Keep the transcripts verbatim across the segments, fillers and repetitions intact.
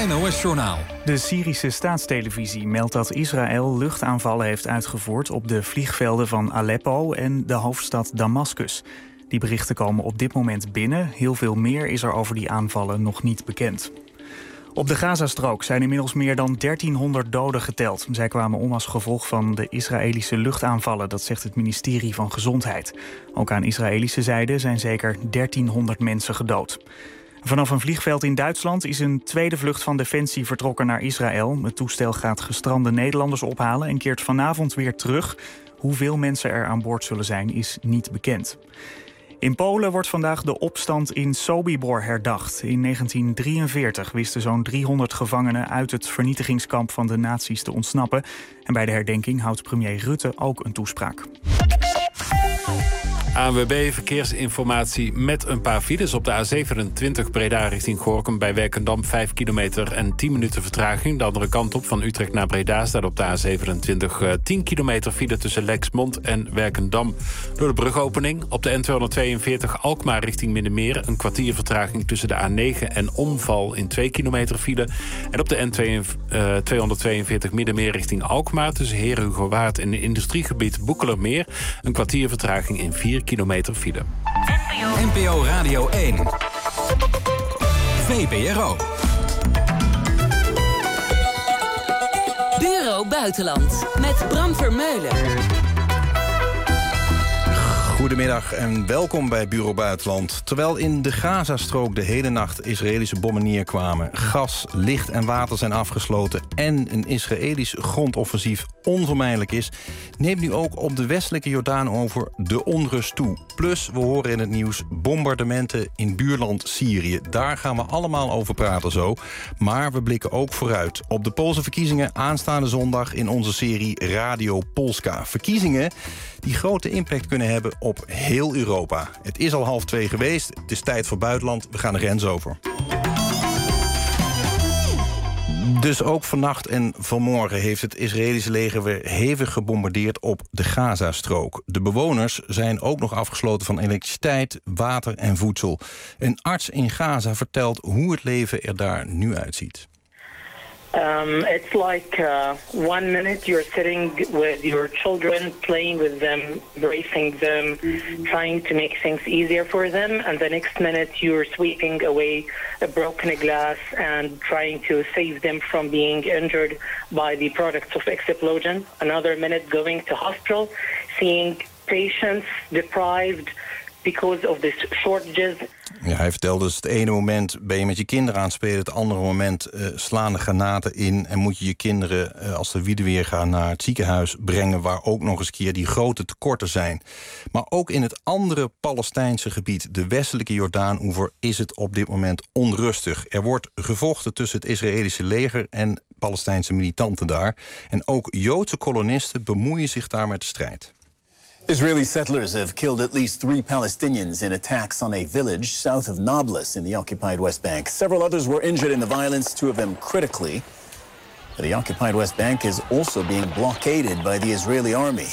N O S-journaal. De Syrische staatstelevisie meldt dat Israël luchtaanvallen heeft uitgevoerd op de vliegvelden van Aleppo en de hoofdstad Damascus. Die berichten komen op dit moment binnen. Heel veel meer is er over die aanvallen nog niet bekend. Op de Gazastrook zijn inmiddels meer dan dertienhonderd doden geteld. Zij kwamen om als gevolg van de Israëlische luchtaanvallen, dat zegt het ministerie van Gezondheid. Ook aan Israëlische zijde zijn zeker dertienhonderd mensen gedood. Vanaf een vliegveld in Duitsland is een tweede vlucht van Defensie vertrokken naar Israël. Het toestel gaat gestrande Nederlanders ophalen en keert vanavond weer terug. Hoeveel mensen er aan boord zullen zijn is niet bekend. In Polen wordt vandaag de opstand in Sobibor herdacht. In negentien drieënveertig wisten zo'n driehonderd gevangenen uit het vernietigingskamp van de nazi's te ontsnappen. En bij de herdenking houdt premier Rutte ook een toespraak. A N W B Verkeersinformatie met een paar files op de A zevenentwintig Breda richting Gorinchem bij Werkendam vijf kilometer en tien minuten vertraging. De andere kant op van Utrecht naar Breda staat op de A zevenentwintig uh, tien kilometer file tussen Lexmond en Werkendam. Door de brugopening op de N tweehonderdtweeënveertig Alkmaar richting Middenmeer een kwartier vertraging tussen de A negen en Omval in twee kilometer file. En op de N tweehonderdtweeënveertig Middenmeer richting Alkmaar tussen Heerhugowaard en het industriegebied Boekelermeer een kwartier vertraging in vier kilometer file. N P O Radio één. V P R O. Bureau Buitenland met Bram Vermeulen. Goedemiddag en welkom bij Bureau Buitenland. Terwijl in de Gazastrook de hele nacht Israëlische bommen neerkwamen, gas, licht en water zijn afgesloten en een Israëlisch grondoffensief onvermijdelijk is, neemt nu ook op de westelijke Jordaan over de onrust toe. Plus, we horen in het nieuws bombardementen in buurland Syrië. Daar gaan we allemaal over praten zo. Maar we blikken ook vooruit op de Poolse verkiezingen aanstaande zondag in onze serie Radio Polska. Verkiezingen die grote impact kunnen hebben op heel Europa. Het is al half twee geweest, het is tijd voor buitenland, we gaan de grens over. Dus ook vannacht en vanmorgen heeft het Israëlische leger weer hevig gebombardeerd op de Gazastrook. De bewoners zijn ook nog afgesloten van elektriciteit, water en voedsel. Een arts in Gaza vertelt hoe het leven er daar nu uitziet. Um, it's like uh, one minute you're sitting with your children, playing with them, embracing them, trying to make things easier for them, and the next minute you're sweeping away a broken glass and trying to save them from being injured by the products of explosion. Another minute going to hospital, seeing patients deprived because of the shortages. Ja, hij vertelde dus het ene moment ben je met je kinderen aan het spelen, het andere moment uh, slaan de granaten in en moet je je kinderen, uh, als de wieden weer gaan, naar het ziekenhuis brengen, waar ook nog eens keer die grote tekorten zijn. Maar ook in het andere Palestijnse gebied, de westelijke Jordaanoever, is het op dit moment onrustig. Er wordt gevochten tussen het Israëlische leger en Palestijnse militanten daar. En ook Joodse kolonisten bemoeien zich daar met de strijd. Israeli settlers have killed at least three Palestinians in attacks on a village south of Nablus in the occupied West Bank. Several others were injured in the violence, two of them critically. The occupied West Bank is also being blockaded by the Israeli army.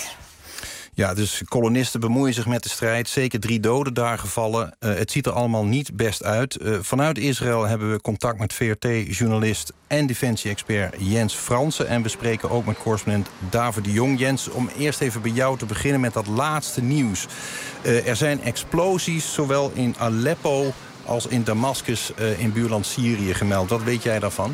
Ja, dus kolonisten bemoeien zich met de strijd. Zeker drie doden daar gevallen. Uh, het ziet er allemaal niet best uit. Uh, vanuit Israël hebben we contact met V R T-journalist en defensie-expert Jens Fransen. En we spreken ook met correspondent David de Jong. Jens, om eerst even bij jou te beginnen met dat laatste nieuws. Uh, er zijn explosies, zowel in Aleppo als in Damascus uh, in buurland Syrië gemeld. Wat weet jij daarvan?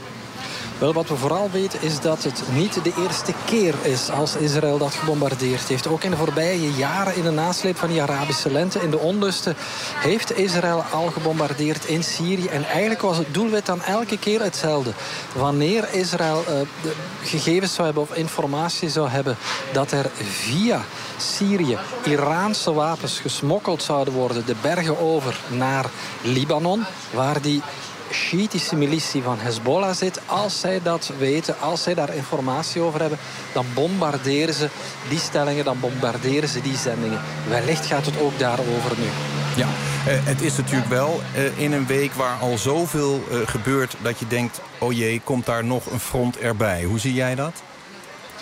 Wel, wat we vooral weten is dat het niet de eerste keer is als Israël dat gebombardeerd heeft. Ook in de voorbije jaren in de nasleep van die Arabische lente, in de onlusten, heeft Israël al gebombardeerd in Syrië. En eigenlijk was het doelwit dan elke keer hetzelfde. Wanneer Israël uh, de gegevens zou hebben of informatie zou hebben dat er via Syrië Iraanse wapens gesmokkeld zouden worden de bergen over naar Libanon, waar die Sjiitische militie van Hezbollah zit. Als zij dat weten, als zij daar informatie over hebben, dan bombarderen ze die stellingen, dan bombarderen ze die zendingen. Wellicht gaat het ook daarover nu. Ja, uh, het is natuurlijk wel uh, in een week waar al zoveel uh, gebeurt dat je denkt, oh jee, komt daar nog een front erbij. Hoe zie jij dat?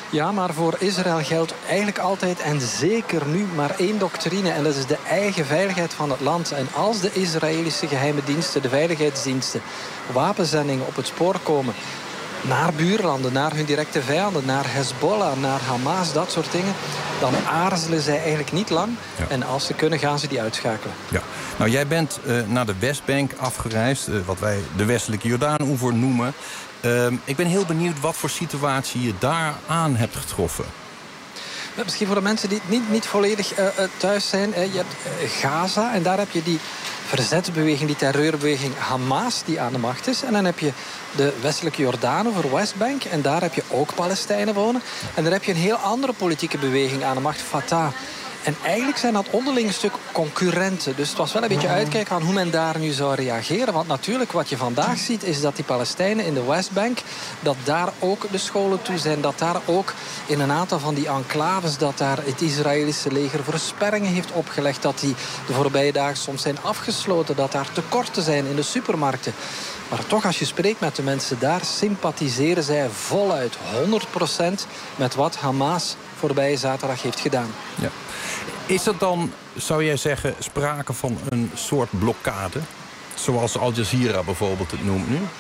Ja, maar voor Israël geldt eigenlijk altijd en zeker nu maar één doctrine. En dat is de eigen veiligheid van het land. En als de Israëlische geheime diensten, de veiligheidsdiensten, wapenzendingen op het spoor komen naar buurlanden, naar hun directe vijanden, naar Hezbollah, naar Hamas, dat soort dingen, dan aarzelen zij eigenlijk niet lang. Ja. En als ze kunnen, gaan ze die uitschakelen. Ja. Nou, jij bent uh, naar de Westbank afgereisd, uh, wat wij de westelijke Jordaan-oever noemen. Uh, ik ben heel benieuwd wat voor situatie je daar aan hebt getroffen. Misschien voor de mensen die niet, niet volledig uh, thuis zijn. Uh, je hebt uh, Gaza en daar heb je die verzetsbeweging, die terreurbeweging Hamas die aan de macht is. En dan heb je de westelijke Jordaan over Westbank. En daar heb je ook Palestijnen wonen. En dan heb je een heel andere politieke beweging aan de macht, Fatah. En eigenlijk zijn dat onderling een stuk concurrenten. Dus het was wel een beetje uitkijken van hoe men daar nu zou reageren. Want natuurlijk, wat je vandaag ziet, is dat die Palestijnen in de Westbank, dat daar ook de scholen toe zijn. Dat daar ook in een aantal van die enclaves, dat daar het Israëlische leger versperringen heeft opgelegd. Dat die de voorbije dagen soms zijn afgesloten. Dat daar tekorten zijn in de supermarkten. Maar toch, als je spreekt met de mensen daar, sympathiseren zij voluit honderd procent met wat Hamas voorbije zaterdag heeft gedaan. Ja. Is er dan, zou jij zeggen, sprake van een soort blokkade? Zoals Al Jazeera bijvoorbeeld het noemt nu?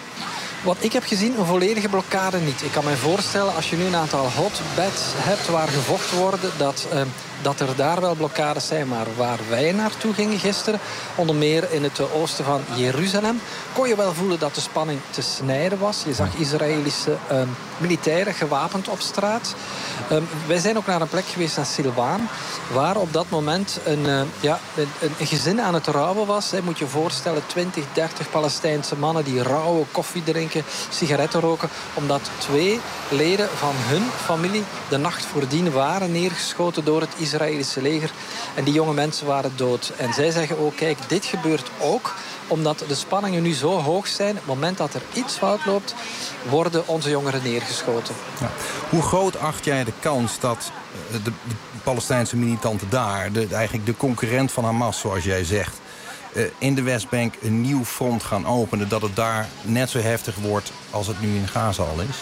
Wat ik heb gezien, een volledige blokkade niet. Ik kan me voorstellen, als je nu een aantal hotbeds hebt waar gevochten worden, dat, uh, dat er daar wel blokkades zijn. Maar waar wij naartoe gingen gisteren, onder meer in het oosten van Jeruzalem, kon je wel voelen dat de spanning te snijden was. Je zag Israëlische uh, militairen gewapend op straat. Um, wij zijn ook naar een plek geweest, naar Silwaan, waar op dat moment een, uh, ja, een, een gezin aan het rouwen was. He, moet je voorstellen, twintig, dertig Palestijnse mannen die rouwen, koffie drinken, sigaretten roken, omdat twee leden van hun familie de nacht voordien waren neergeschoten door het Israëlische leger. En die jonge mensen waren dood. En zij zeggen ook, kijk, dit gebeurt ook omdat de spanningen nu zo hoog zijn. Op het moment dat er iets fout loopt, worden onze jongeren neergeschoten. Ja. Hoe groot acht jij de kans dat de, de Palestijnse militanten daar, de, eigenlijk de concurrent van Hamas, zoals jij zegt, in de Westbank een nieuw front gaan openen, dat het daar net zo heftig wordt als het nu in Gaza al is?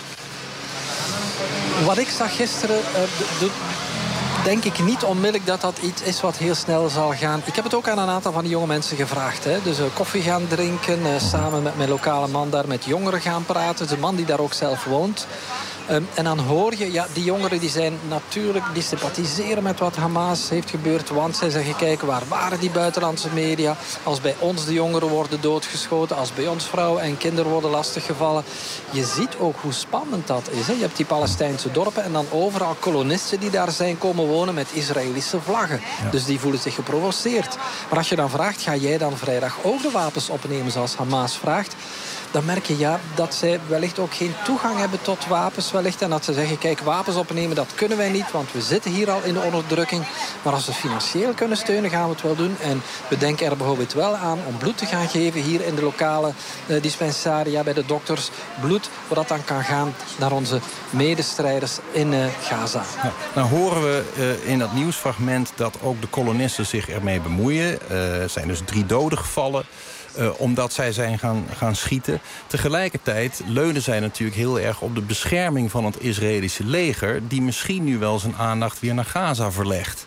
Wat ik zag gisteren, uh, de, de, denk ik niet onmiddellijk dat dat iets is wat heel snel zal gaan. Ik heb het ook aan een aantal van die jonge mensen gevraagd. Hè. Dus uh, koffie gaan drinken, uh, samen met mijn lokale man daar met jongeren gaan praten. De man die daar ook zelf woont. Um, en dan hoor je, ja, die jongeren die zijn natuurlijk, die sympathiseren met wat Hamas heeft gebeurd. Want zij zeggen, kijk, waar waren die buitenlandse media? Als bij ons de jongeren worden doodgeschoten, als bij ons vrouwen en kinderen worden lastiggevallen. Je ziet ook hoe spannend dat is. Hè? Je hebt die Palestijnse dorpen en dan overal kolonisten die daar zijn komen wonen met Israëlische vlaggen. Ja. Dus die voelen zich geprovoceerd. Maar als je dan vraagt, ga jij dan vrijdag ook de wapens opnemen zoals Hamas vraagt? Dan merk je ja, dat zij wellicht ook geen toegang hebben tot wapens wellicht. En dat ze zeggen, kijk, wapens opnemen, dat kunnen wij niet, want we zitten hier al in de onderdrukking. Maar als we financieel kunnen steunen, gaan we het wel doen. En we denken er bijvoorbeeld wel aan om bloed te gaan geven hier in de lokale uh, dispensaria bij de dokters. Bloed, waar dat dan kan gaan naar onze medestrijders in uh, Gaza. Ja, nou horen we uh, in dat nieuwsfragment dat ook de kolonisten zich ermee bemoeien. Uh, er zijn dus drie doden gevallen. Uh, omdat zij zijn gaan, gaan schieten. Tegelijkertijd leunen zij natuurlijk heel erg op de bescherming van het Israëlische leger, die misschien nu wel zijn aandacht weer naar Gaza verlegt.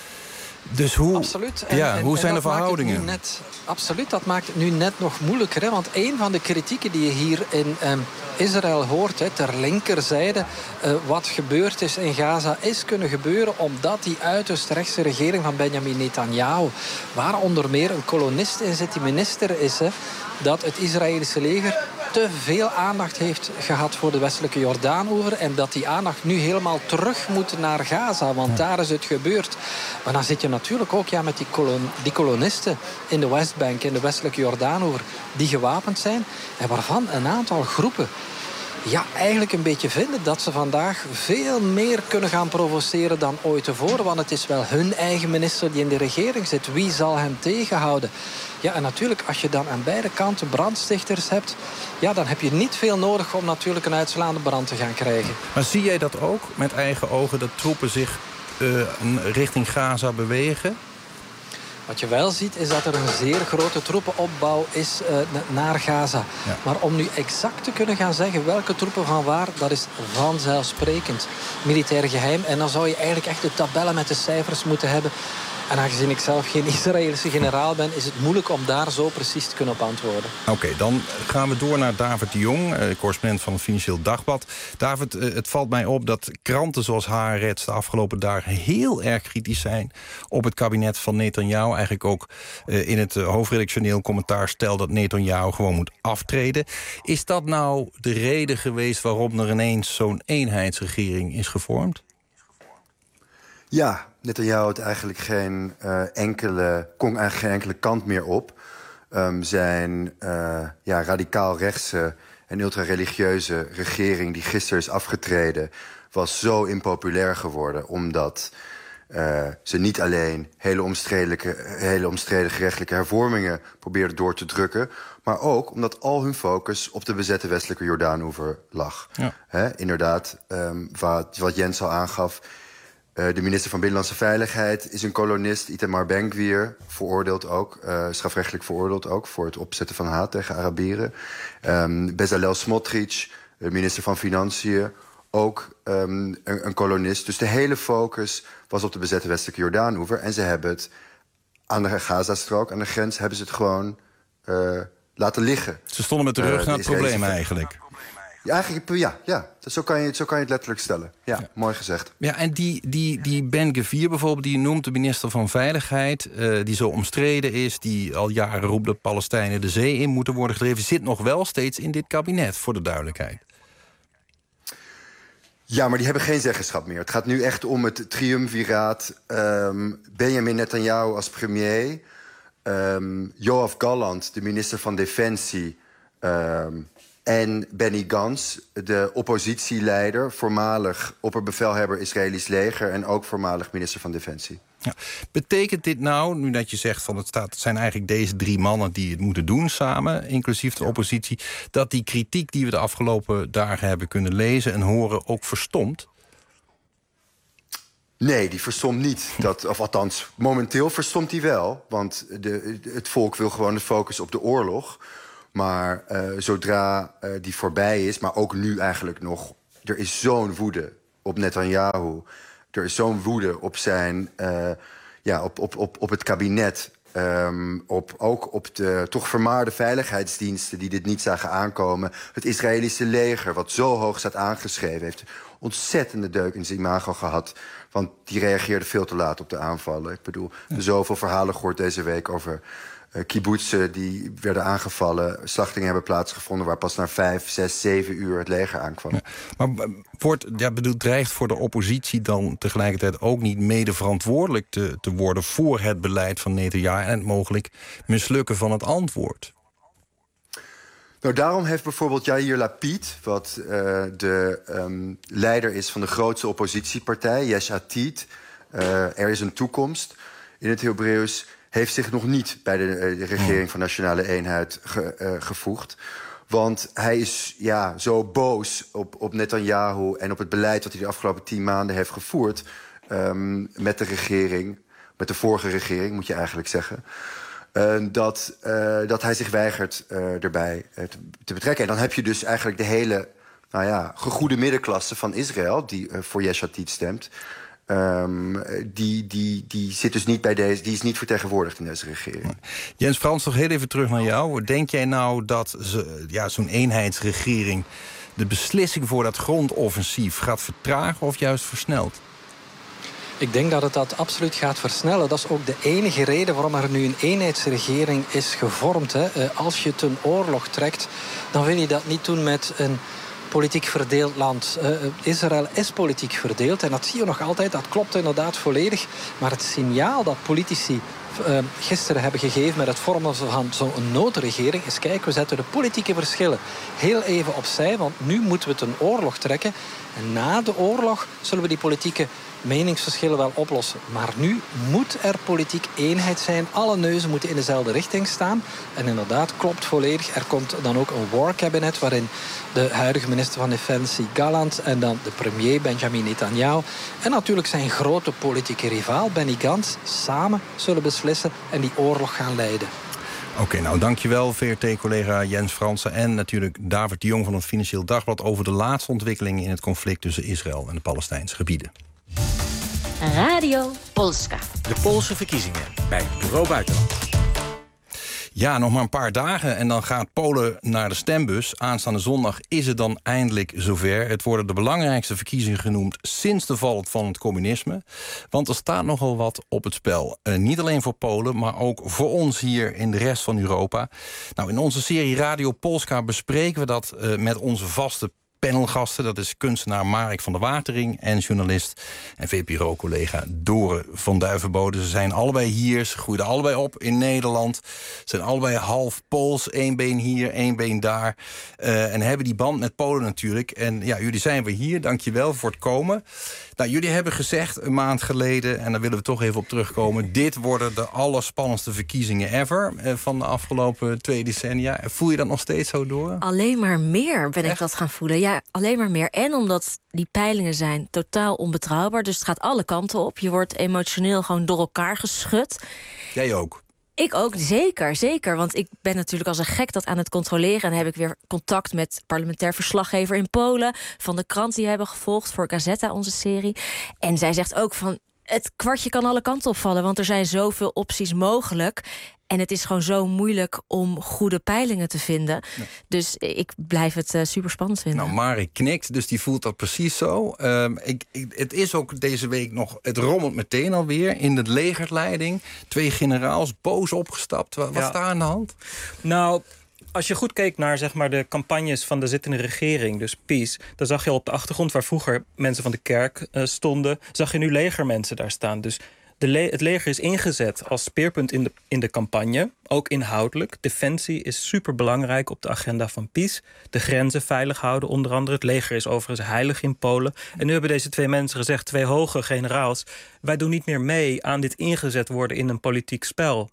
Dus hoe, absoluut. En, ja, en, hoe en zijn de verhoudingen? Net, absoluut, dat maakt het nu net nog moeilijker. Hè? Want een van de kritieken die je hier in um, Israël hoort, hè, ter linkerzijde, uh, wat gebeurd is in Gaza, is kunnen gebeuren omdat die uiterst rechtse regering van Benjamin Netanyahu, waar onder meer een kolonist in zit, die minister is, hè, dat het Israëlische leger te veel aandacht heeft gehad voor de westelijke Jordaanoever en dat die aandacht nu helemaal terug moet naar Gaza, want ja, daar is het gebeurd. Maar dan zit je natuurlijk ook ja, met die, kolon, die kolonisten in de Westbank, in de westelijke Jordaanoever, die gewapend zijn en waarvan een aantal groepen ja, eigenlijk een beetje vinden dat ze vandaag veel meer kunnen gaan provoceren dan ooit tevoren. Want het is wel hun eigen minister die in de regering zit. Wie zal hem tegenhouden? Ja, en natuurlijk, als je dan aan beide kanten brandstichters hebt, ja, dan heb je niet veel nodig om natuurlijk een uitslaande brand te gaan krijgen. Maar zie jij dat ook met eigen ogen, dat troepen zich uh, richting Gaza bewegen? Wat je wel ziet is dat er een zeer grote troepenopbouw is uh, naar Gaza. Ja. Maar om nu exact te kunnen gaan zeggen welke troepen van waar, dat is vanzelfsprekend militair geheim. En dan zou je eigenlijk echt de tabellen met de cijfers moeten hebben. En aangezien ik zelf geen Israëlische generaal ben, is het moeilijk om daar zo precies te kunnen op antwoorden. Oké, okay, dan gaan we door naar David de Jong, eh, correspondent van het Financieel Dagblad. David, eh, het valt mij op dat kranten zoals Haaretz de afgelopen dagen heel erg kritisch zijn op het kabinet van Netanyahu. Eigenlijk ook eh, in het uh, hoofdredactioneel commentaar stelt dat Netanyahu gewoon moet aftreden. Is dat nou de reden geweest waarom er ineens zo'n eenheidsregering is gevormd? Ja, Netanyahu had eigenlijk geen uh, enkele, kon eigenlijk geen enkele kant meer op. Um, zijn uh, ja, radicaal rechtse en ultra-religieuze regering die gisteren is afgetreden was zo impopulair geworden omdat uh, ze niet alleen hele omstreden, hele omstreden gerechtelijke hervormingen probeerden door te drukken, maar ook omdat al hun focus op de bezette westelijke Jordaanoever lag. Ja. He, inderdaad, um, wat, wat Jens al aangaf, Uh, de minister van Binnenlandse Veiligheid is een kolonist, Itamar Ben-Gvir, veroordeeld ook, uh, strafrechtelijk veroordeeld ook voor het opzetten van haat tegen Arabieren. Um, Bezalel Smotrich, de minister van Financiën, ook um, een, een kolonist. Dus de hele focus was op de bezette westelijke Jordaanoever. En ze hebben het aan de Gazastrook, aan de grens, hebben ze het gewoon uh, laten liggen. Ze stonden met de rug uh, naar het probleem eigenlijk. Ja, eigenlijk, ja, ja. Zo, kan je, zo kan je het letterlijk stellen. Ja, ja. Mooi gezegd. Ja, en die, die, die Ben-Gvir bijvoorbeeld, die je noemt, de minister van Veiligheid, Uh, die zo omstreden is, die al jaren roept dat Palestijnen de zee in moeten worden gedreven, zit nog wel steeds in dit kabinet, voor de duidelijkheid. Ja, maar die hebben geen zeggenschap meer. Het gaat nu echt om het triumviraat um, Benjamin Netanyahu als premier, um, Yoav Gallant, de minister van Defensie, Um, en Benny Gantz, de oppositieleider, voormalig opperbevelhebber Israëlisch leger en ook voormalig minister van Defensie. Ja. Betekent dit nou, nu dat je zegt van het, staat, het zijn eigenlijk deze drie mannen die het moeten doen samen, inclusief de oppositie, dat die kritiek die we de afgelopen dagen hebben kunnen lezen en horen ook verstomt? Nee, die verstomt niet. Dat, of althans, momenteel verstomt die wel. Want de, het volk wil gewoon de focus op de oorlog. Maar uh, zodra uh, die voorbij is, maar ook nu eigenlijk nog, er is zo'n woede op Netanyahu. Er is zo'n woede op zijn, uh, ja, op, op, op, op het kabinet. Um, op, ook op de toch vermaarde veiligheidsdiensten die dit niet zagen aankomen. Het Israëlische leger, wat zo hoog staat aangeschreven, heeft ontzettende deuk in zijn imago gehad. Want die reageerde veel te laat op de aanvallen. Ik bedoel, er zoveel verhalen gehoord deze week over Uh, kibbutzen die werden aangevallen, slachtingen hebben plaatsgevonden waar pas na vijf, zes, zeven uur het leger aankwam. Ja, maar wordt, ja, bedoel, dreigt voor de oppositie dan tegelijkertijd ook niet mede verantwoordelijk te, te worden voor het beleid van Netanyahu en het mogelijk mislukken van het antwoord? Nou, daarom heeft bijvoorbeeld Yair Lapid, wat uh, de um, leider is van de grootste oppositiepartij, Yesh Atid, uh, er is een toekomst in het Hebreeuws, heeft zich nog niet bij de, uh, de regering van Nationale Eenheid ge, uh, gevoegd. Want hij is ja, zo boos op, op Netanyahu en op het beleid dat hij de afgelopen tien maanden heeft gevoerd um, met de regering, met de vorige regering, moet je eigenlijk zeggen, Uh, dat, uh, dat hij zich weigert uh, erbij uh, te, te betrekken. En dan heb je dus eigenlijk de hele nou ja, gegoede middenklasse van Israël, die uh, voor Yesh Atid stemt, Um, die, die, die zit dus niet bij deze, die is niet vertegenwoordigd in deze regering. Jens Frans, nog heel even terug naar jou. Denk jij nou dat ze, ja, zo'n eenheidsregering de beslissing voor dat grondoffensief gaat vertragen of juist versnelt? Ik denk dat het dat absoluut gaat versnellen. Dat is ook de enige reden waarom er nu een eenheidsregering is gevormd. Hè. Als je ten oorlog trekt, dan wil je dat niet doen met een politiek verdeeld land. Uh, Israël is politiek verdeeld en dat zie je nog altijd. Dat klopt inderdaad volledig. Maar het signaal dat politici uh, gisteren hebben gegeven met het vormen van zo'n noodregering is: kijk, we zetten de politieke verschillen heel even opzij, want nu moeten we ten oorlog trekken. En na de oorlog zullen we die politieke meningsverschillen wel oplossen. Maar nu moet er politiek eenheid zijn. Alle neuzen moeten in dezelfde richting staan. En inderdaad, klopt volledig. Er komt dan ook een war cabinet waarin de huidige minister van Defensie Gallant en dan de premier Benjamin Netanyahu en natuurlijk zijn grote politieke rivaal Benny Gantz samen zullen beslissen en die oorlog gaan leiden. Oké, okay, nou dankjewel V R T-collega Jens Fransen en natuurlijk David de Jong van het Financieel Dagblad over de laatste ontwikkelingen in het conflict tussen Israël en de Palestijnse gebieden. Radio Polska. De Poolse verkiezingen bij Bureau Buitenland. Ja, nog maar een paar dagen en dan gaat Polen naar de stembus. Aanstaande zondag is het dan eindelijk zover. Het worden de belangrijkste verkiezingen genoemd sinds de val van het communisme. Want er staat nogal wat op het spel. Uh, niet alleen voor Polen, maar ook voor ons hier in de rest van Europa. Nou, in onze serie Radio Polska bespreken we dat uh, met onze vaste panelgasten. Dat is kunstenaar Marek van der Watering en journalist en V P R O-collega Dore van Duivenbode. Ze zijn allebei hier, ze groeiden allebei op in Nederland. Ze zijn allebei half Pools, één been hier, één been daar. Uh, en hebben die band met Polen natuurlijk. En ja, jullie zijn weer hier, dankjewel voor het komen. Nou, jullie hebben gezegd een maand geleden, en daar willen we toch even op terugkomen, dit worden de allerspannendste verkiezingen ever uh, van de afgelopen twee decennia. Voel je dat nog steeds zo door? Alleen maar meer ben ik Echt? dat gaan voelen. Ja, alleen maar meer. En omdat die peilingen zijn totaal onbetrouwbaar. Dus het gaat alle kanten op. Je wordt emotioneel gewoon door elkaar geschud. Jij ook? Ik ook, zeker, zeker. Want ik ben natuurlijk als een gek dat aan het controleren. En dan heb ik weer contact met parlementair verslaggever in Polen. Van de krant die hebben gevolgd voor Gazeta, onze serie. En zij zegt ook van, het kwartje kan alle kanten opvallen. Want er zijn zoveel opties mogelijk. En het is gewoon zo moeilijk om goede peilingen te vinden. Ja. Dus ik blijf het uh, super spannend vinden. Nou, Marek knikt, dus die voelt dat precies zo. Uh, ik, ik, het is ook deze week nog, het rommelt meteen alweer in de legerleiding. Twee generaals boos opgestapt. Wat ja. is daar aan de hand? Nou, als je goed keek naar zeg maar, de campagnes van de zittende regering, dus PiS, dan zag je op de achtergrond waar vroeger mensen van de kerk uh, stonden, zag je nu legermensen daar staan. Dus De le- het leger is ingezet als speerpunt in de, in de campagne, ook inhoudelijk. Defensie is superbelangrijk op de agenda van PiS. De grenzen veilig houden, onder andere. Het leger is overigens heilig in Polen. En nu hebben deze twee mensen gezegd, twee hoge generaals, wij doen niet meer mee aan dit ingezet worden in een politiek spel.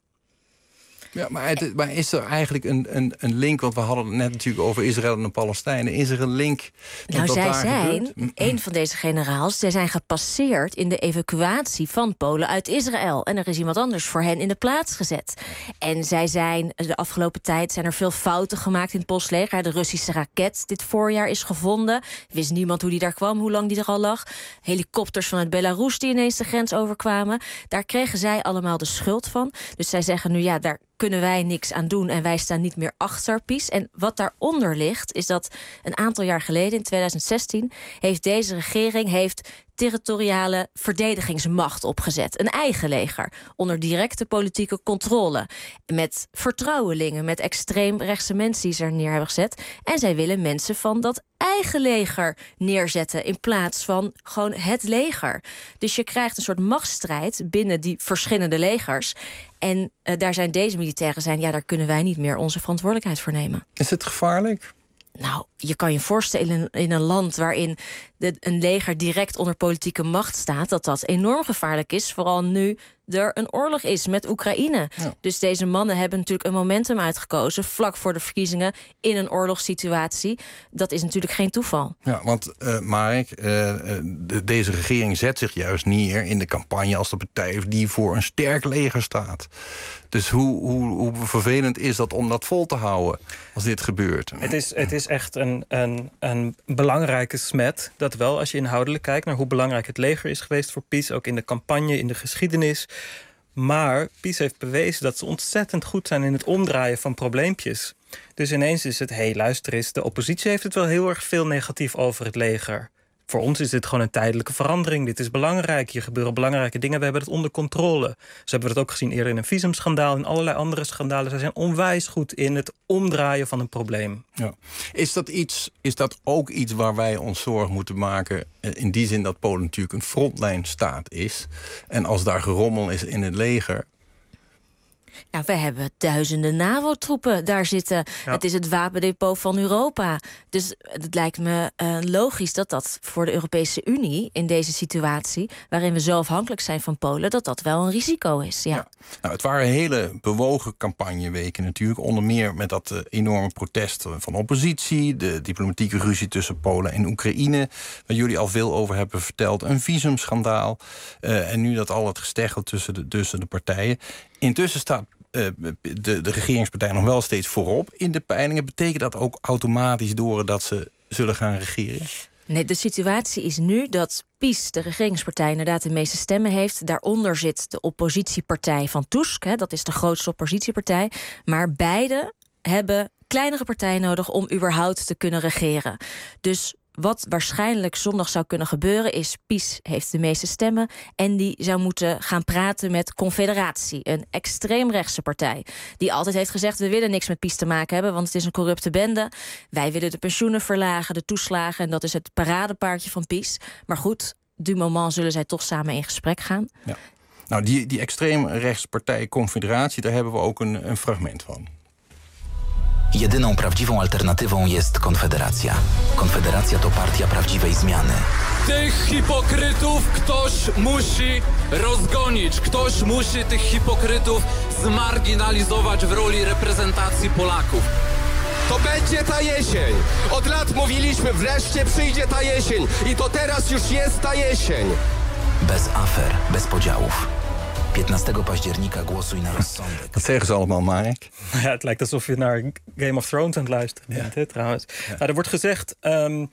Ja, maar, het, maar is er eigenlijk een, een, een link, want we hadden het net natuurlijk over Israël en de Palestijnen. Is er een link met nou, wat zij daar zijn, gebeurt? een van deze generaals, zij zijn gepasseerd in de evacuatie van Polen uit Israël. En er is iemand anders voor hen in de plaats gezet. En zij zijn, de afgelopen tijd zijn er veel fouten gemaakt in het Pools leger. De Russische raket dit voorjaar is gevonden. Wist niemand hoe die daar kwam, hoe lang die er al lag. Helikopters vanuit Belarus die ineens de grens overkwamen. Daar kregen zij allemaal de schuld van. Dus zij zeggen nu, ja, daar kunnen wij niks aan doen en wij staan niet meer achter PiS. En wat daaronder ligt, is dat een aantal jaar geleden, in twintig zestien... heeft deze regering heeft territoriale verdedigingsmacht opgezet. Een eigen leger, onder directe politieke controle. Met vertrouwelingen, met extreemrechtse mensen die ze er neer hebben gezet. En zij willen mensen van dat eigen leger neerzetten in plaats van gewoon het leger. Dus je krijgt een soort machtsstrijd binnen die verschillende legers. En uh, daar zijn deze militairen zijn, ja, daar kunnen wij niet meer onze verantwoordelijkheid voor nemen. Is het gevaarlijk? Nou, je kan je voorstellen in, in een land waarin de, een leger direct onder politieke macht staat, dat dat enorm gevaarlijk is, vooral nu er een oorlog is met Oekraïne. Ja. Dus deze mannen hebben natuurlijk een momentum uitgekozen vlak voor de verkiezingen in een oorlogssituatie. Dat is natuurlijk geen toeval. Ja, want uh, Marek, uh, de, deze regering zet zich juist neer in de campagne als de partij die voor een sterk leger staat. Dus hoe, hoe, hoe vervelend is dat om dat vol te houden als dit gebeurt? Het is, het is echt een, een, een belangrijke smet. Dat wel, als je inhoudelijk kijkt naar hoe belangrijk het leger is geweest voor PiS, ook in de campagne, in de geschiedenis. Maar PiS heeft bewezen dat ze ontzettend goed zijn in het omdraaien van probleempjes. Dus ineens is het, hé, hey, luister eens, de oppositie heeft het wel heel erg veel negatief over het leger. Voor ons is dit gewoon een tijdelijke verandering. Dit is belangrijk. Hier gebeuren belangrijke dingen. We hebben het onder controle. Zo hebben we dat ook gezien eerder in een visumschandaal en allerlei andere schandalen. Zij zijn onwijs goed in het omdraaien van een probleem. Ja. Is dat iets, is dat ook iets waar wij ons zorgen moeten maken? In die zin dat Polen natuurlijk een frontlijnstaat is. En als daar gerommel is in het leger, Nou, we hebben duizenden NAVO-troepen daar zitten. Ja. Het is het wapendepot van Europa. Dus het lijkt me uh, logisch dat dat voor de Europese Unie in deze situatie, waarin we zo afhankelijk zijn van Polen, dat dat wel een risico is. Ja. Ja. Nou, het waren hele bewogen campagneweken natuurlijk. Onder meer met dat uh, enorme protest van de oppositie, de diplomatieke ruzie tussen Polen en Oekraïne, waar jullie al veel over hebben verteld. Een visumschandaal. Uh, en nu dat al het gesteggel tussen de, tussen de partijen. Intussen staat uh, de, de regeringspartij nog wel steeds voorop in de peilingen. Betekent dat ook automatisch door dat ze zullen gaan regeren? Nee, de situatie is nu dat PiS, de regeringspartij, inderdaad de meeste stemmen heeft. Daaronder zit de oppositiepartij van Tusk. Hè, dat is de grootste oppositiepartij. Maar beide hebben kleinere partijen nodig om überhaupt te kunnen regeren. Dus wat waarschijnlijk zondag zou kunnen gebeuren is, PiS heeft de meeste stemmen en die zou moeten gaan praten met Confederatie, een extreemrechtse partij, die altijd heeft gezegd, we willen niks met PiS te maken hebben, want het is een corrupte bende. Wij willen de pensioenen verlagen, de toeslagen, en dat is het paradepaardje van PiS. Maar goed, du moment zullen zij toch samen in gesprek gaan. Ja. Nou, die, die extreemrechtse partij Confederatie, daar hebben we ook een, een fragment van. Jedyną prawdziwą alternatywą jest Konfederacja. Konfederacja to partia prawdziwej zmiany. Tych hipokrytów ktoś musi rozgonić. Ktoś musi tych hipokrytów zmarginalizować w roli reprezentacji Polaków. To będzie ta jesień. Od lat mówiliśmy, wreszcie przyjdzie ta jesień. I to teraz już jest ta jesień. Bez afer, bez podziałów. piętnastego października głosuj na rozsądek. Dat zeggen ze allemaal, Marek. Ja, het lijkt alsof je naar Game of Thrones aan het luisteren bent, ja. hè, trouwens. Ja. Nou, er wordt gezegd, um,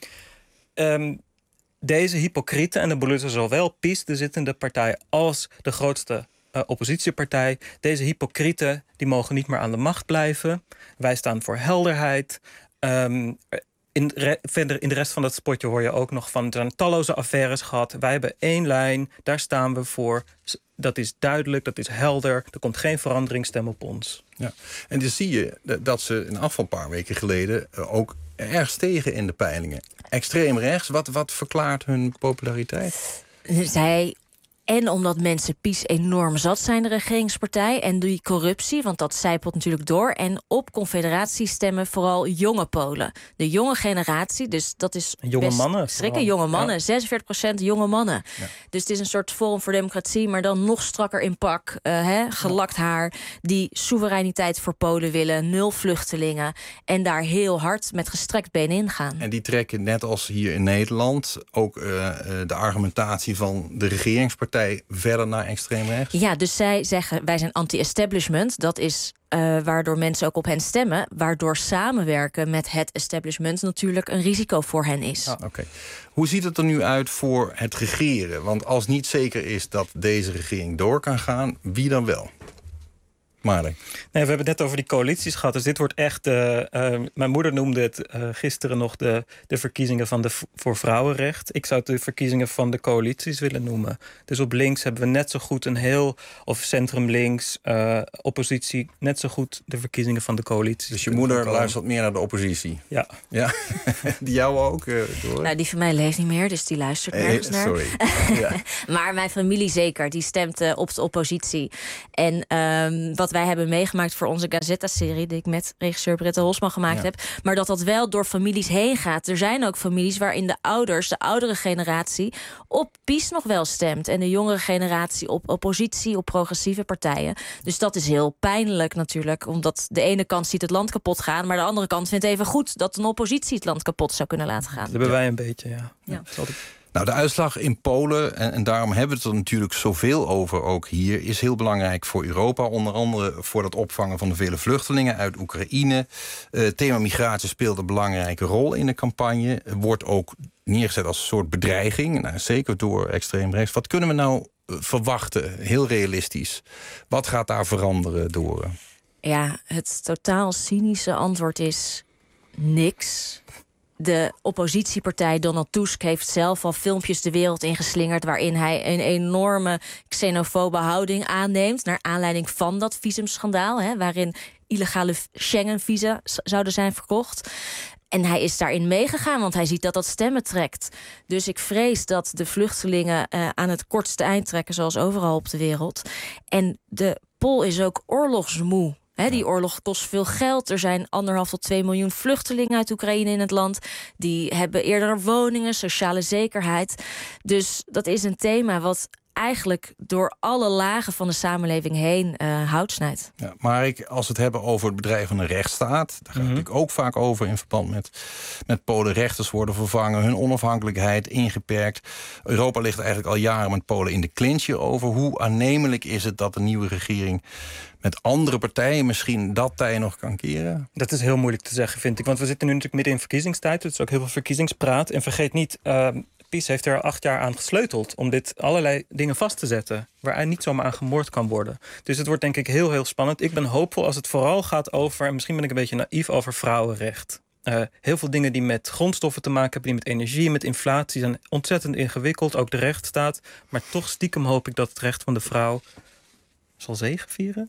um, deze hypocrieten, en dan bedoelen ze zowel PiS, de zittende partij, als de grootste uh, oppositiepartij. Deze hypocrieten, die mogen niet meer aan de macht blijven. Wij staan voor helderheid. Um, In, re, verder in de rest van dat spotje hoor je ook nog van, er zijn talloze affaires gehad. Wij hebben één lijn, daar staan we voor. Dat is duidelijk, dat is helder. Er komt geen verandering, stem op ons. Ja. En dan zie je dat ze een afval een paar weken geleden ook erg stegen in de peilingen. Extreem rechts, wat, wat verklaart hun populariteit? Zij... En omdat mensen PiS enorm zat zijn, de regeringspartij, en die corruptie, want dat zijpelt natuurlijk door. En op Confederatie stemmen vooral jonge Polen. De jonge generatie, dus dat is jonge best mannen, schrikken. Jonge mannen, ja. zesenveertig procent jonge mannen. Ja. Dus het is een soort Forum voor Democratie, maar dan nog strakker in pak. Uh, hè, gelakt haar, die soevereiniteit voor Polen willen, nul vluchtelingen. En daar heel hard met gestrekt been in gaan. En die trekken, net als hier in Nederland, ook uh, de argumentatie van de regeringspartij verder naar extreem rechts? Ja, dus zij zeggen, wij zijn anti-establishment. Dat is uh, waardoor mensen ook op hen stemmen. Waardoor samenwerken met het establishment natuurlijk een risico voor hen is. Ah, okay. Hoe ziet het er nu uit voor het regeren? Want als niet zeker is dat deze regering door kan gaan, wie dan wel? Marek. Nee, we hebben het net over die coalities gehad. Dus dit wordt echt... Uh, uh, mijn moeder noemde het uh, gisteren nog de, de verkiezingen van de v- voor vrouwenrecht. Ik zou het de verkiezingen van de coalities willen noemen. Dus op links hebben we net zo goed een heel... of centrum links, uh, oppositie... net zo goed de verkiezingen van de coalities. Dus je moeder luistert meer naar de oppositie? Ja. Ja. Die jou ook, uh, door? Nou, die van mij leeft niet meer, dus die luistert nergens hey, sorry. naar. Ja. Maar mijn familie zeker, die stemt uh, op de oppositie. En um, wat wij hebben meegemaakt voor onze Gazetta-serie... die ik met regisseur Britta Hosman gemaakt ja. heb... maar dat dat wel door families heen gaat. Er zijn ook families waarin de ouders, de oudere generatie... op PiS nog wel stemt. En de jongere generatie op oppositie, op progressieve partijen. Dus dat is heel pijnlijk natuurlijk. Omdat de ene kant ziet het land kapot gaan... maar de andere kant vindt even goed... dat een oppositie het land kapot zou kunnen laten gaan. Dat hebben wij een beetje, ja. ja. ja. Nou, de uitslag in Polen, en, en daarom hebben we het er natuurlijk zoveel over ook hier... is heel belangrijk voor Europa. Onder andere voor het opvangen van de vele vluchtelingen uit Oekraïne. Uh, thema migratie speelt een belangrijke rol in de campagne. Wordt ook neergezet als een soort bedreiging. Nou, zeker door extreem rechts. Wat kunnen we nou uh, verwachten, heel realistisch? Wat gaat daar veranderen door? Ja, het totaal cynische antwoord is niks. De oppositiepartij Donald Tusk heeft zelf al filmpjes de wereld ingeslingerd... waarin hij een enorme xenofobe houding aanneemt... naar aanleiding van dat visumschandaal... Hè, waarin illegale Schengen-visa zouden zijn verkocht. En hij is daarin meegegaan, want hij ziet dat dat stemmen trekt. Dus ik vrees dat de vluchtelingen uh, aan het kortste eind trekken, zoals overal op de wereld. En de Pool is ook oorlogsmoe. He, die oorlog kost veel geld. Er zijn anderhalf tot twee miljoen vluchtelingen uit Oekraïne in het land. Die hebben eerder woningen, sociale zekerheid. Dus dat is een thema wat eigenlijk door alle lagen van de samenleving heen uh, hout snijdt. Ja, maar ik, als we het hebben over het bedrijf van de rechtsstaat, daar gaat het mm-hmm. natuurlijk ook vaak over in verband met, met Polen. Rechters worden vervangen, hun onafhankelijkheid ingeperkt. Europa ligt eigenlijk al jaren met Polen in de clinch over. Hoe aannemelijk is het dat de nieuwe regering met andere partijen misschien dat tij nog kan keren? Dat is heel moeilijk te zeggen, vind ik. Want we zitten nu natuurlijk midden in verkiezingstijd. Dus ook heel veel verkiezingspraat. En vergeet niet, uh, PiS heeft er acht jaar aan gesleuteld om dit allerlei dingen vast te zetten, waar hij niet zomaar aan gemoord kan worden. Dus het wordt denk ik heel, heel spannend. Ik ben hoopvol als het vooral gaat over, en misschien ben ik een beetje naïef, over vrouwenrecht. Uh, heel veel dingen die met grondstoffen te maken hebben, die met energie, met inflatie, zijn ontzettend ingewikkeld. Ook de rechtsstaat. Maar toch stiekem hoop ik dat het recht van de vrouw zal zegevieren.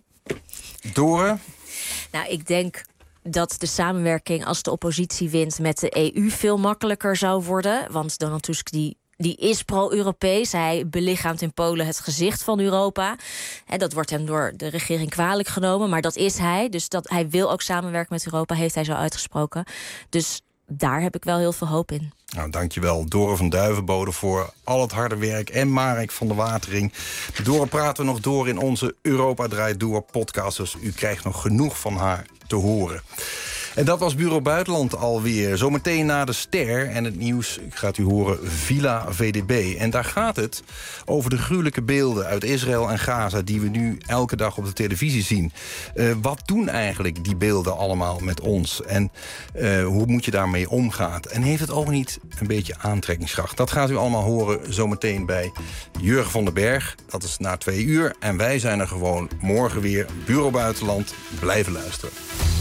Dore? Nou, ik denk dat de samenwerking als de oppositie wint met de E U veel makkelijker zou worden. Want Donald Tusk die, die is pro-Europees. Hij belichaamt in Polen het gezicht van Europa. En dat wordt hem door de regering kwalijk genomen. Maar dat is hij. Dus dat hij wil ook samenwerken met Europa, heeft hij zo uitgesproken. Dus daar heb ik wel heel veel hoop in. Nou, dankjewel, Dore van Duivenbode, voor al het harde werk. En Marek van der Watering. Dore praten we nog door in onze Europa Draait Door podcast. Dus u krijgt nog genoeg van haar te horen. En dat was Bureau Buitenland alweer. Zometeen na de ster en het nieuws gaat u horen Villa V D B. En daar gaat het over de gruwelijke beelden uit Israël en Gaza die we nu elke dag op de televisie zien. Uh, wat doen eigenlijk die beelden allemaal met ons? En uh, hoe moet je daarmee omgaan? En heeft het ook niet een beetje aantrekkingskracht? Dat gaat u allemaal horen zometeen bij Jurgen van den Berg. Dat is na twee uur. En wij zijn er gewoon morgen weer. Bureau Buitenland. Blijven luisteren.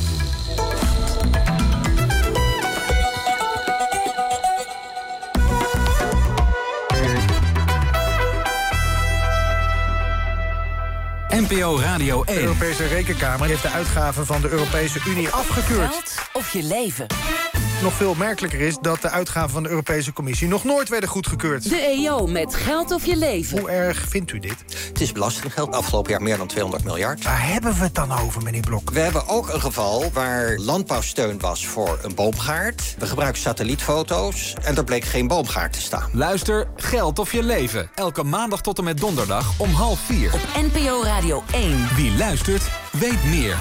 N P O Radio één. De Europese Rekenkamer heeft de uitgaven van de Europese Unie afgekeurd. Geld of je leven. Nog veel opmerkelijker is dat de uitgaven van de Europese Commissie nog nooit werden goedgekeurd. De E O met Geld of je leven. Hoe erg vindt u dit? Het is belastinggeld. Afgelopen jaar meer dan tweehonderd miljard. Waar hebben we het dan over, meneer Blok? We hebben ook een geval waar landbouwsteun was voor een boomgaard. We gebruiken satellietfoto's en er bleek geen boomgaard te staan. Luister Geld of je leven. Elke maandag tot en met donderdag om half vier. Op N P O Radio één. Wie luistert, weet meer.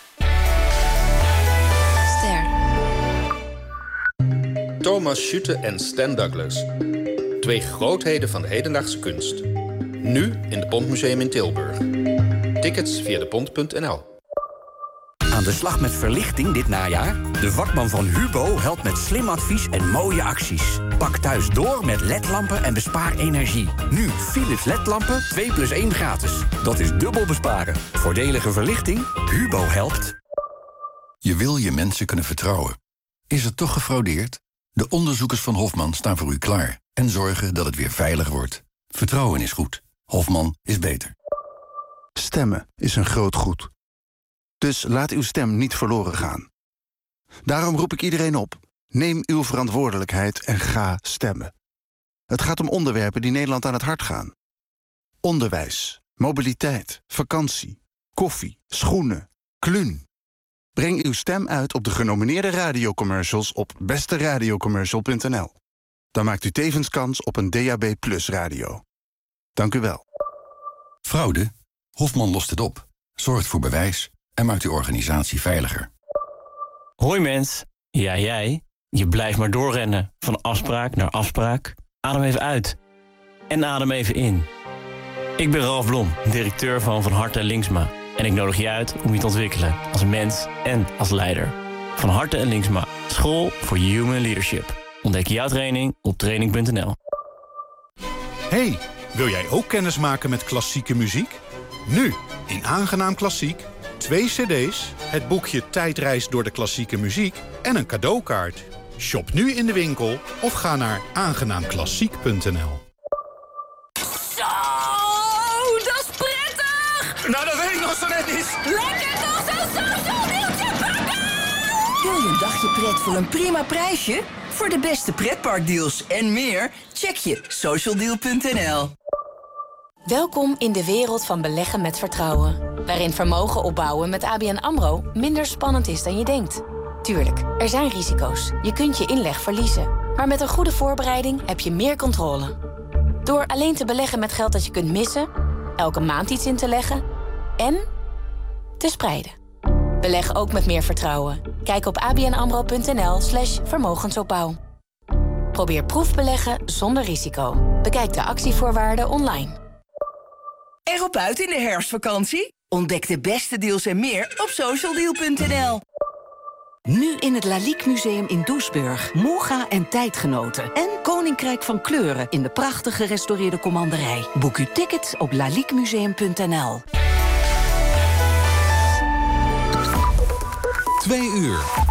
Thomas Schutte en Stan Douglas. Twee grootheden van de hedendaagse kunst. Nu in het Pontmuseum in Tilburg. Tickets via de pont punt n l. Aan de slag met verlichting dit najaar? De vakman van Hubo helpt met slim advies en mooie acties. Pak thuis door met L E D-lampen en bespaar energie. Nu Philips L E D-lampen twee plus één gratis. Dat is dubbel besparen. Voordelige verlichting? Hubo helpt. Je wil je mensen kunnen vertrouwen. Is er toch gefraudeerd? De onderzoekers van Hofman staan voor u klaar en zorgen dat het weer veilig wordt. Vertrouwen is goed. Hofman is beter. Stemmen is een groot goed. Dus laat uw stem niet verloren gaan. Daarom roep ik iedereen op. Neem uw verantwoordelijkheid en ga stemmen. Het gaat om onderwerpen die Nederland aan het hart gaan. Onderwijs, mobiliteit, vakantie, koffie, schoenen, kluun. Breng uw stem uit op de genomineerde radiocommercials op beste radiocommercial punt n l. Dan maakt u tevens kans op een D A B plus radio. Dank u wel. Fraude? Hofman lost het op, zorgt voor bewijs en maakt uw organisatie veiliger. Hoi mens, ja jij, je blijft maar doorrennen. Van afspraak naar afspraak. Adem even uit. En adem even in. Ik ben Ralf Blom, directeur van Van Harte en Linksma. En ik nodig je uit om je te ontwikkelen als mens en als leider. Van Harte en Linksma, school voor human leadership. Ontdek jouw training op training punt n l. Hey, wil jij ook kennis maken met klassieke muziek? Nu, in Aangenaam Klassiek, twee cd's, het boekje Tijdreis door de klassieke muziek en een cadeaukaart. Shop nu in de winkel of ga naar aangenaam klassiek punt n l. Zo, dat is prettig! Nou, dat weet ik nog zo net niet. Lekker toch, zo, zo, zo, wieltje pakken! Wil Wil je een dagje pret voor een prima prijsje? Voor de beste pretparkdeals en meer, check je socialdeal punt n l. Welkom in de wereld van beleggen met vertrouwen. Waarin vermogen opbouwen met A B N AMRO minder spannend is dan je denkt. Tuurlijk, er zijn risico's. Je kunt je inleg verliezen. Maar met een goede voorbereiding heb je meer controle. Door alleen te beleggen met geld dat je kunt missen, elke maand iets in te leggen en te spreiden. Beleg ook met meer vertrouwen. Kijk op abnamro.nl slash vermogensopbouw. Probeer proefbeleggen zonder risico. Bekijk de actievoorwaarden online. Erop uit in de herfstvakantie? Ontdek de beste deals en meer op socialdeal punt n l. Nu in het Lalique Museum in Doesburg. Moga en tijdgenoten. En Koninkrijk van Kleuren in de prachtig gerestaureerde commanderij. Boek uw tickets op laliquemuseum punt n l. Twee uur.